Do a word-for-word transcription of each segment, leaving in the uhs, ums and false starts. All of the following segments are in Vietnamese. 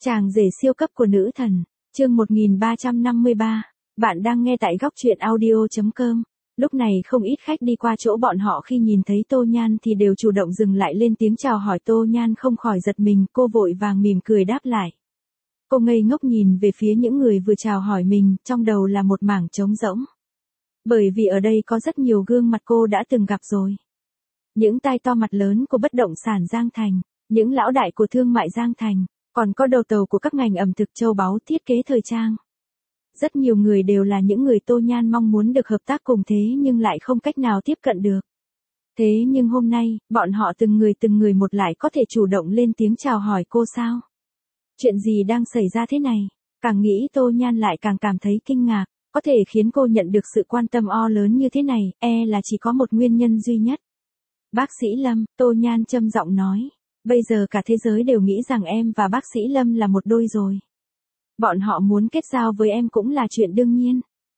Chàng rể siêu cấp của nữ thần, chương một nghìn ba trăm năm mươi ba. Bạn đang nghe tại góc truyện audio chấm com. Lúc này không ít khách đi qua chỗ bọn họ khi nhìn thấy Tô Nhan thì đều chủ động dừng lại lên tiếng chào hỏi. Tô Nhan không khỏi giật mình, cô vội vàng mỉm cười đáp lại. Cô ngây ngốc nhìn về phía những người vừa chào hỏi mình, trong đầu là một mảng trống rỗng. Bởi vì ở đây có rất nhiều gương mặt cô đã từng gặp rồi. Những tai to mặt lớn của bất động sản Giang Thành, những lão đại của thương mại Giang Thành, còn có đầu tàu của các ngành ẩm thực châu báu thiết kế thời trang. Rất nhiều người đều là những người Tô Nhan mong muốn được hợp tác cùng thế nhưng lại không cách nào tiếp cận được. Thế nhưng hôm nay, bọn họ từng người từng người một lại có thể chủ động lên tiếng chào hỏi cô sao? Chuyện gì đang xảy ra thế này? Càng nghĩ Tô Nhan lại càng cảm thấy kinh ngạc, có thể khiến cô nhận được sự quan tâm o lớn như thế này, e là chỉ có một nguyên nhân duy nhất. Bác sĩ Lâm, Tô Nhan trầm giọng nói. Bây giờ cả thế giới đều nghĩ rằng em và bác sĩ Lâm là một đôi rồi. Bọn họ muốn kết giao với em cũng là chuyện đương nhiên.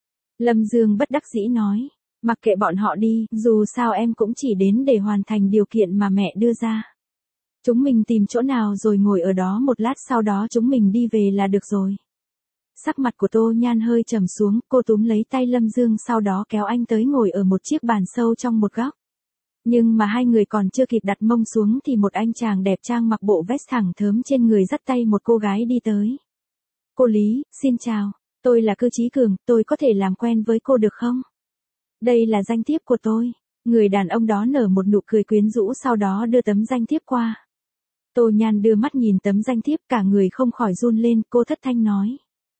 Lâm Dương bất đắc dĩ nói. Mặc kệ bọn họ đi, dù sao em cũng chỉ đến để hoàn thành điều kiện mà mẹ đưa ra. Chúng mình tìm chỗ nào rồi ngồi ở đó một lát, sau đó chúng mình đi về là được rồi. Sắc mặt của Tô Nhan hơi trầm xuống, cô túm lấy tay Lâm Dương sau đó kéo anh tới ngồi ở một chiếc bàn sâu trong một góc. Nhưng mà hai người còn chưa kịp đặt mông xuống thì một anh chàng đẹp trai mặc bộ vest thẳng thớm trên người dắt tay một cô gái đi tới. Cô Lý, xin chào, tôi là Cư Chí Cường, tôi có thể làm quen với cô được không? Đây là danh thiếp của tôi. Người đàn ông đó nở một nụ cười quyến rũ sau đó đưa tấm danh thiếp qua. Tô Nhan đưa mắt nhìn tấm danh thiếp, cả người không khỏi run lên, cô thất thanh nói.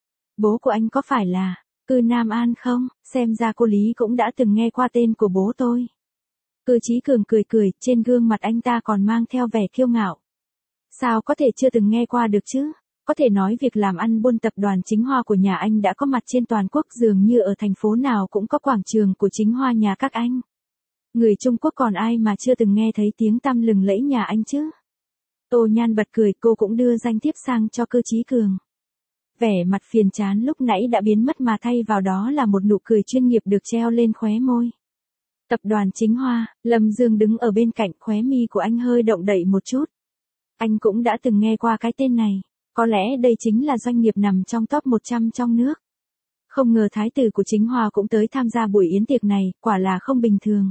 Bố của anh có phải là Cư Nam An không? Xem ra cô Lý cũng đã từng nghe qua tên của bố tôi. Cư Chí Cường cười cười, trên gương mặt anh ta còn mang theo vẻ kiêu ngạo. Sao có thể chưa từng nghe qua được chứ? Có thể nói việc làm ăn buôn tập đoàn Chính Hoa của nhà anh đã có mặt trên toàn quốc, dường như ở thành phố nào cũng có quảng trường của Chính Hoa nhà các anh. Người Trung Quốc còn ai mà chưa từng nghe thấy tiếng tăm lừng lẫy nhà anh chứ? Tô Nhan bật cười, cô cũng đưa danh thiếp sang cho Cư Chí Cường. Vẻ mặt phiền chán lúc nãy đã biến mất mà thay vào đó là một nụ cười chuyên nghiệp được treo lên khóe môi. Tập đoàn Chính Hoa, Lâm Dương đứng ở bên cạnh, khóe mi của anh hơi động đậy một chút. Anh cũng đã từng nghe qua cái tên này, có lẽ đây chính là doanh nghiệp nằm trong top một trăm trong nước. Không ngờ thái tử của Chính Hoa cũng tới tham gia buổi yến tiệc này, quả là không bình thường.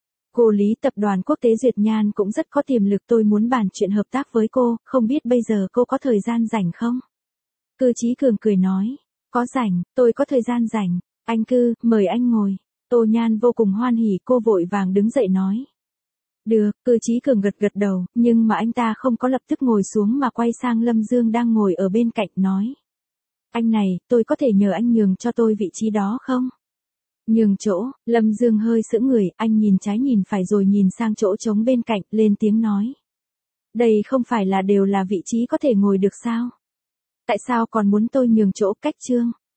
Cô Lý, tập đoàn quốc tế Duyệt Nhan cũng rất có tiềm lực, tôi muốn bàn chuyện hợp tác với cô, không biết bây giờ cô có thời gian rảnh không? Cư Chí Cường cười nói, có rảnh, tôi có thời gian rảnh, anh Cư, mời anh ngồi. Tô Nhan vô cùng hoan hỉ, cô vội vàng đứng dậy nói. Được, Cư Chí Cường gật gật đầu, nhưng mà anh ta không có lập tức ngồi xuống mà quay sang Lâm Dương đang ngồi ở bên cạnh nói. Anh này, tôi có thể nhờ anh nhường cho tôi vị trí đó không? Nhường chỗ, Lâm Dương hơi sững người, anh nhìn trái nhìn phải rồi nhìn sang chỗ trống bên cạnh, lên tiếng nói. Đây không phải là đều là vị trí có thể ngồi được sao? Tại sao còn muốn tôi nhường chỗ? Cách trương,